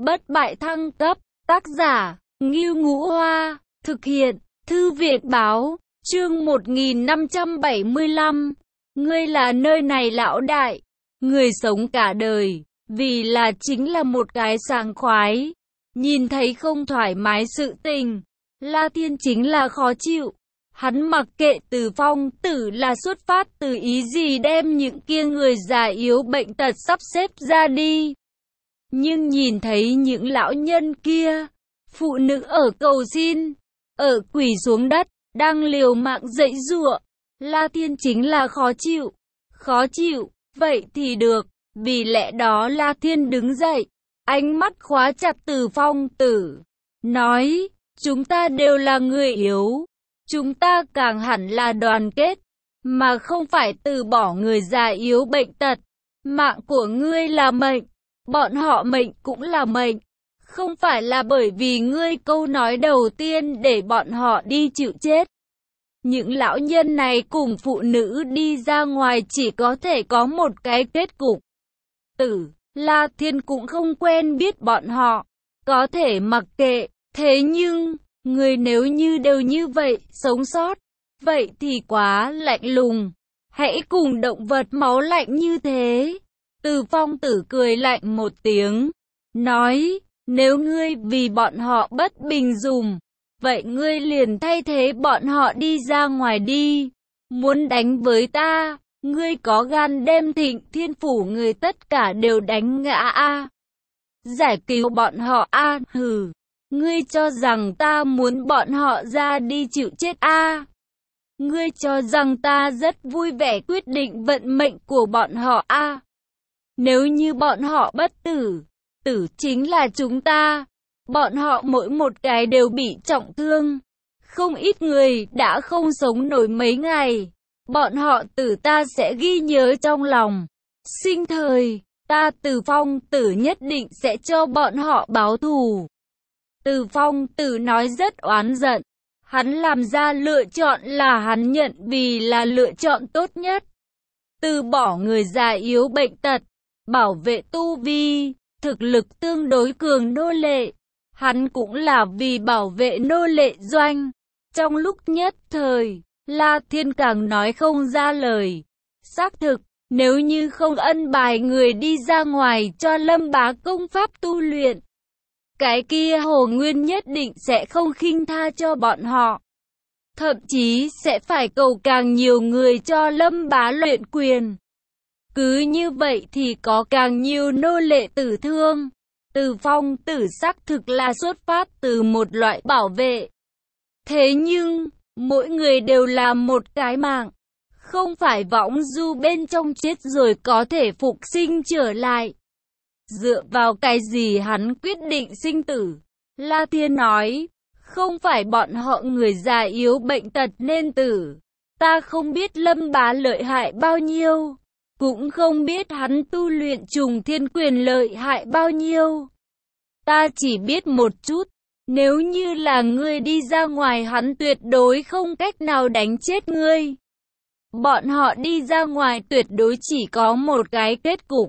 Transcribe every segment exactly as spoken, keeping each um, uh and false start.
bất bại thăng cấp, tác giả, Ngưu Ngũ Hoa, thực hiện, Thư viện báo, chương một nghìn năm trăm bảy mươi lăm, ngươi là nơi này lão đại, người sống cả đời, vì là chính là một cái sảng khoái, nhìn thấy không thoải mái sự tình, La Thiên chính là khó chịu. Hắn mặc kệ Từ Phong Tử là xuất phát từ ý gì đem những kia người già yếu bệnh tật sắp xếp ra đi. Nhưng nhìn thấy những lão nhân kia, phụ nữ ở cầu xin, ở quỳ xuống đất, đang liều mạng dãy giụa, La Thiên chính là khó chịu. Khó chịu, vậy thì được, vì lẽ đó La Thiên đứng dậy, ánh mắt khóa chặt Từ Phong Tử, nói, chúng ta đều là người yếu. Chúng ta càng hẳn là đoàn kết, mà không phải từ bỏ người già yếu bệnh tật. Mạng của ngươi là mệnh, bọn họ mệnh cũng là mệnh. Không phải là bởi vì ngươi câu nói đầu tiên để bọn họ đi chịu chết. Những lão nhân này cùng phụ nữ đi ra ngoài chỉ có thể có một cái kết cục. Tử, La Thiên cũng không quen biết bọn họ, có thể mặc kệ, thế nhưng... người nếu như đều như vậy, sống sót, vậy thì quá lạnh lùng. Hãy cùng động vật máu lạnh như thế. Từ Phong Tử cười lạnh một tiếng, nói, nếu ngươi vì bọn họ bất bình dùng, vậy ngươi liền thay thế bọn họ đi ra ngoài đi. Muốn đánh với ta, ngươi có gan đem Thịnh Thiên Phủ người tất cả đều đánh ngã a, giải cứu bọn họ a, hừ. Ngươi cho rằng ta muốn bọn họ ra đi chịu chết a? À? Ngươi cho rằng ta rất vui vẻ quyết định vận mệnh của bọn họ a? À? Nếu như bọn họ bất tử, tử chính là chúng ta. Bọn họ mỗi một cái đều bị trọng thương. Không ít người đã không sống nổi mấy ngày. Bọn họ tử ta sẽ ghi nhớ trong lòng. Sinh thời, ta Từ Phong Tử nhất định sẽ cho bọn họ báo thù. Từ Phong Tử nói rất oán giận, hắn làm ra lựa chọn là hắn nhận vì là lựa chọn tốt nhất. Từ bỏ người già yếu bệnh tật, bảo vệ tu vi, thực lực tương đối cường nô lệ. Hắn cũng là vì bảo vệ nô lệ doanh. Trong lúc nhất thời, La Thiên càng nói không ra lời. Xác thực, nếu như không ân bài người đi ra ngoài cho Lâm Bá công pháp tu luyện, cái kia Hồ Nguyên nhất định sẽ không khinh tha cho bọn họ. Thậm chí sẽ phải cầu càng nhiều người cho Lâm Bá luyện quyền. Cứ như vậy thì có càng nhiều nô lệ tử thương. Từ Phong Tử xác thực là xuất phát từ một loại bảo vệ. Thế nhưng, mỗi người đều là một cái mạng. Không phải võng du bên trong chết rồi có thể phục sinh trở lại. Dựa vào cái gì hắn quyết định sinh tử? La Thiên nói, không phải bọn họ người già yếu bệnh tật nên tử. Ta không biết Lâm Bá lợi hại bao nhiêu, cũng không biết hắn tu luyện trùng thiên quyền lợi hại bao nhiêu. Ta chỉ biết một chút, nếu như là ngươi đi ra ngoài hắn tuyệt đối không cách nào đánh chết ngươi. Bọn họ đi ra ngoài tuyệt đối chỉ có một cái kết cục.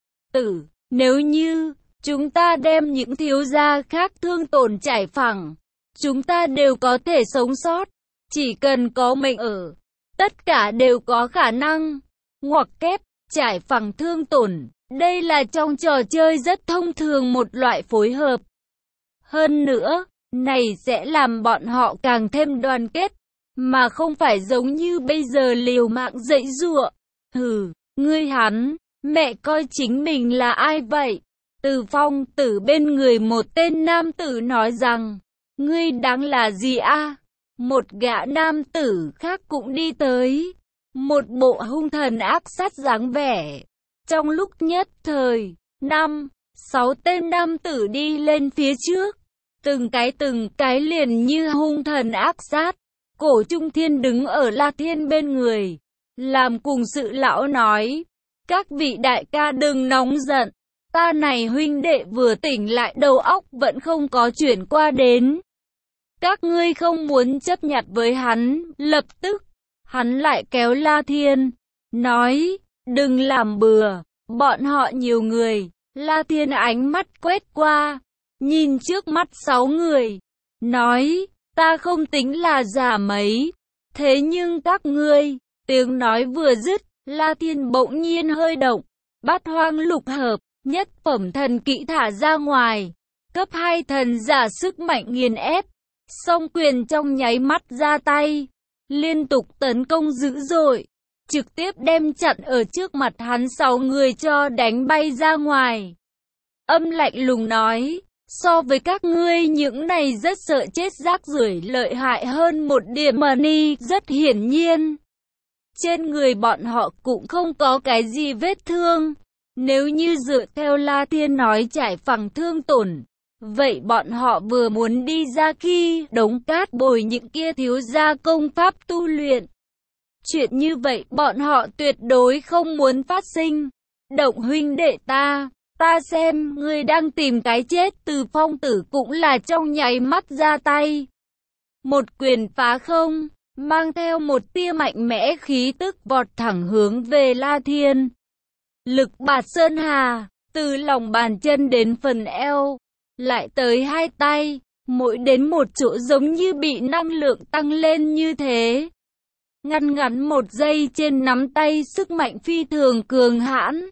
Tử. Nếu như, chúng ta đem những thiếu gia khác thương tổn trải phẳng, chúng ta đều có thể sống sót, chỉ cần có mệnh ở, tất cả đều có khả năng. Ngoặc kép, trải phẳng thương tổn, đây là trong trò chơi rất thông thường một loại phối hợp. Hơn nữa, này sẽ làm bọn họ càng thêm đoàn kết, mà không phải giống như bây giờ liều mạng dãy giụa. Hừ, ngươi hắn. Mẹ coi chính mình là ai vậy? Từ Phong Tử bên người một tên nam tử nói rằng, ngươi đáng là gì a? À? Một gã nam tử khác cũng đi tới, một bộ hung thần ác sát dáng vẻ. Trong lúc nhất thời, năm, sáu tên nam tử đi lên phía trước, từng cái từng cái liền như hung thần ác sát. Cổ Trung Thiên đứng ở La Thiên bên người, làm cùng sự lão nói, các vị đại ca đừng nóng giận, ta này huynh đệ vừa tỉnh lại đầu óc vẫn không có chuyển qua đến. Các ngươi không muốn chấp nhặt với hắn, lập tức, hắn lại kéo La Thiên, nói, đừng làm bừa, bọn họ nhiều người, La Thiên ánh mắt quét qua, nhìn trước mắt sáu người, nói, ta không tính là giả mấy, thế nhưng các ngươi, tiếng nói vừa dứt, La Thiên bỗng nhiên hơi động, bát hoang lục hợp, nhất phẩm thần kỹ thả ra ngoài, cấp hai thần giả sức mạnh nghiền ép, song quyền trong nháy mắt ra tay, liên tục tấn công dữ dội, trực tiếp đem chặn ở trước mặt hắn sáu người cho đánh bay ra ngoài. Âm lạnh lùng nói, so với các ngươi những này rất sợ chết rác rưởi lợi hại hơn một điểm mà ni, rất hiển nhiên. Trên người bọn họ cũng không có cái gì vết thương. Nếu như dựa theo La Thiên nói trải phẳng thương tổn, vậy bọn họ vừa muốn đi ra khi đống cát bồi những kia thiếu gia công pháp tu luyện. Chuyện như vậy bọn họ tuyệt đối không muốn phát sinh. Động huynh đệ ta, ta xem ngươi đang tìm cái chết. Từ Phong tử cũng là trong nháy mắt ra tay. Một quyền phá không, mang theo một tia mạnh mẽ khí tức vọt thẳng hướng về La Thiên. Lực bạt sơn hà, từ lòng bàn chân đến phần eo, lại tới hai tay, mỗi đến một chỗ giống như bị năng lượng tăng lên như thế. Ngăn ngắn một giây trên nắm tay sức mạnh phi thường cường hãn.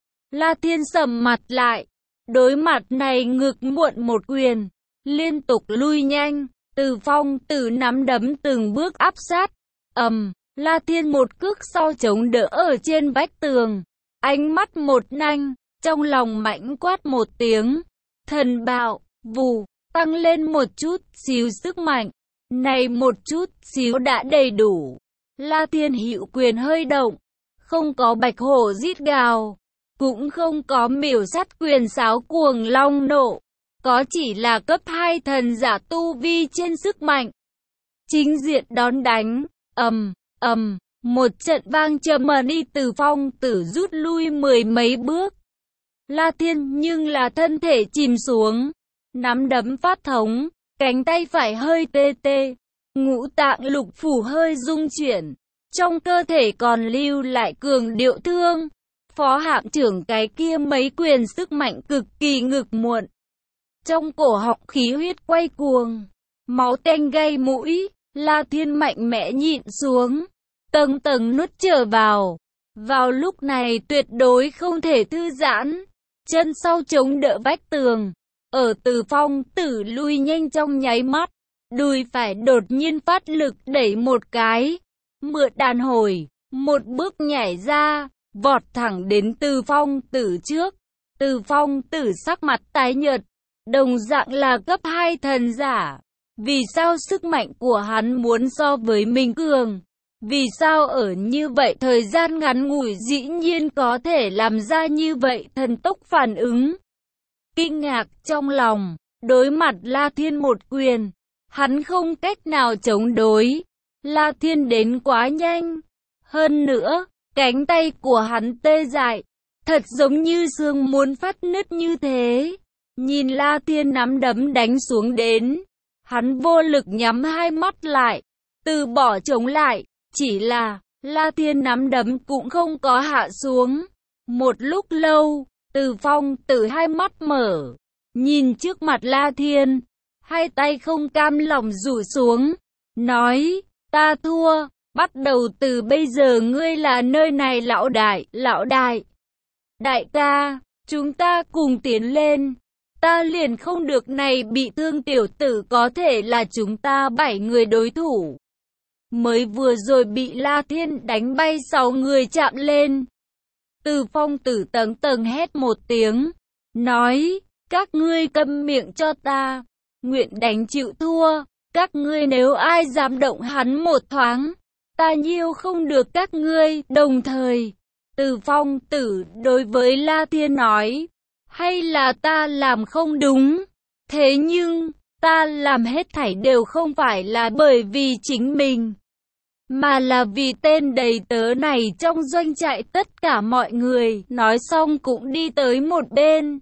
La Thiên sầm mặt lại, đối mặt này ngực muộn một quyền, liên tục lui nhanh, Từ Phong tử nắm đấm từng bước áp sát. Ầm, La Thiên một cước sau chống đỡ ở trên vách tường, ánh mắt một nanh, trong lòng mãnh quát một tiếng, thần bạo, vù, tăng lên một chút xíu sức mạnh, này một chút xíu đã đầy đủ. La Thiên hữu quyền hơi động, không có bạch hổ rít gào, cũng không có miểu sát quyền sáo cuồng long nộ, có chỉ là cấp hai thần giả tu vi trên sức mạnh. Chính diện đón đánh, ầm, ầm, một trận vang trầm đi. Từ Phong tử rút lui mười mấy bước. La Thiên nhưng là thân thể chìm xuống, nắm đấm phát thống, cánh tay phải hơi tê tê, ngũ tạng lục phủ hơi rung chuyển, trong cơ thể còn lưu lại cường điệu thương. Phó hạm trưởng cái kia mấy quyền sức mạnh cực kỳ ngực muộn. Trong cổ họng khí huyết quay cuồng, máu tanh gây mũi, La Thiên mạnh mẽ nhịn xuống, tầng tầng nuốt trở vào. Vào lúc này tuyệt đối không thể thư giãn, chân sau chống đỡ vách tường, ở Từ Phong tử lui nhanh trong nháy mắt, đùi phải đột nhiên phát lực đẩy một cái, mượn đàn hồi, một bước nhảy ra, vọt thẳng đến Từ Phong tử trước. Từ Phong tử sắc mặt tái nhợt, đồng dạng là cấp hai thần giả. Vì sao sức mạnh của hắn muốn so với mình cường? Vì sao ở như vậy thời gian ngắn ngủi dĩ nhiên có thể làm ra như vậy thần tốc phản ứng? Kinh ngạc trong lòng, đối mặt La Thiên một quyền, hắn không cách nào chống đối. La Thiên đến quá nhanh. Hơn nữa, cánh tay của hắn tê dại, thật giống như xương muốn phát nứt như thế. Nhìn La Thiên nắm đấm đánh xuống đến, hắn vô lực nhắm hai mắt lại, từ bỏ chống lại. Chỉ là, La Thiên nắm đấm cũng không có hạ xuống. Một lúc lâu, Từ Phong tử hai mắt mở, nhìn trước mặt La Thiên, hai tay không cam lòng rủ xuống, nói, ta thua, bắt đầu từ bây giờ ngươi là nơi này lão đại, lão đại. Đại ca, chúng ta cùng tiến lên, ta liền không được này bị thương tiểu tử có thể là chúng ta bảy người đối thủ. Mới vừa rồi bị La Thiên đánh bay sáu người chạm lên. Từ Phong tử tầng tầng hét một tiếng, nói, các ngươi câm miệng cho ta, nguyện đánh chịu thua, các ngươi nếu ai dám động hắn một thoáng, ta nhiêu không được các ngươi. Đồng thời, Từ Phong tử đối với La Thiên nói, hay là ta làm không đúng, thế nhưng, ta làm hết thảy đều không phải là bởi vì chính mình, mà là vì tên đầy tớ này trong doanh trại tất cả mọi người. Nói xong cũng đi tới một bên,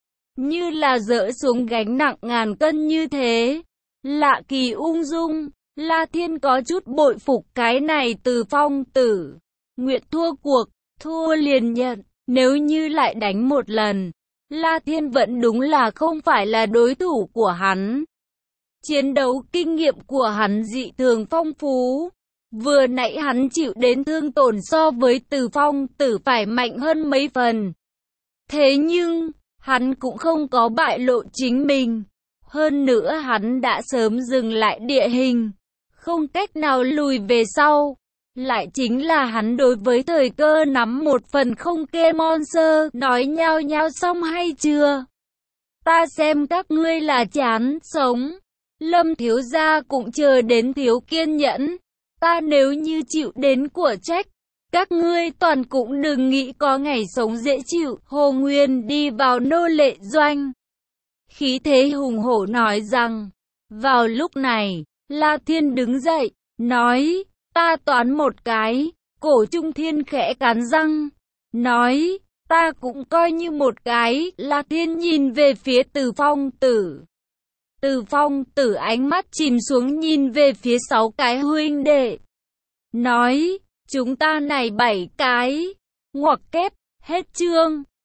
như là dỡ xuống gánh nặng ngàn cân như thế. Lạ kỳ ung dung, La Thiên có chút bội phục cái này Từ Phong tử. Nguyện thua cuộc, thua liền nhận, nếu như lại đánh một lần, La Thiên vẫn đúng là không phải là đối thủ của hắn. Chiến đấu kinh nghiệm của hắn dị thường phong phú. Vừa nãy hắn chịu đến thương tổn so với Từ Phong Tử phải mạnh hơn mấy phần. Thế nhưng, hắn cũng không có bại lộ chính mình. Hơn nữa hắn đã sớm dừng lại địa hình, không cách nào lùi về sau. Lại chính là hắn đối với thời cơ nắm một phần không kê monster, nói nhao nhao xong hay chưa? Ta xem các ngươi là chán sống. Lâm thiếu gia cũng chờ đến thiếu kiên nhẫn. Ta nếu như chịu đến của trách, các ngươi toàn cũng đừng nghĩ có ngày sống dễ chịu. Hồ Nguyên đi vào nô lệ doanh, khí thế hùng hổ nói rằng. Vào lúc này, La Thiên đứng dậy, nói, ta toán một cái. Cổ Trung Thiên khẽ cắn răng, nói, ta cũng coi như một cái. La Thiên nhìn về phía Từ Phong Tử. Từ Phong Tử ánh mắt chìm xuống nhìn về phía sáu cái huynh đệ, nói, chúng ta này bảy cái. Ngoặc kép, hết chương.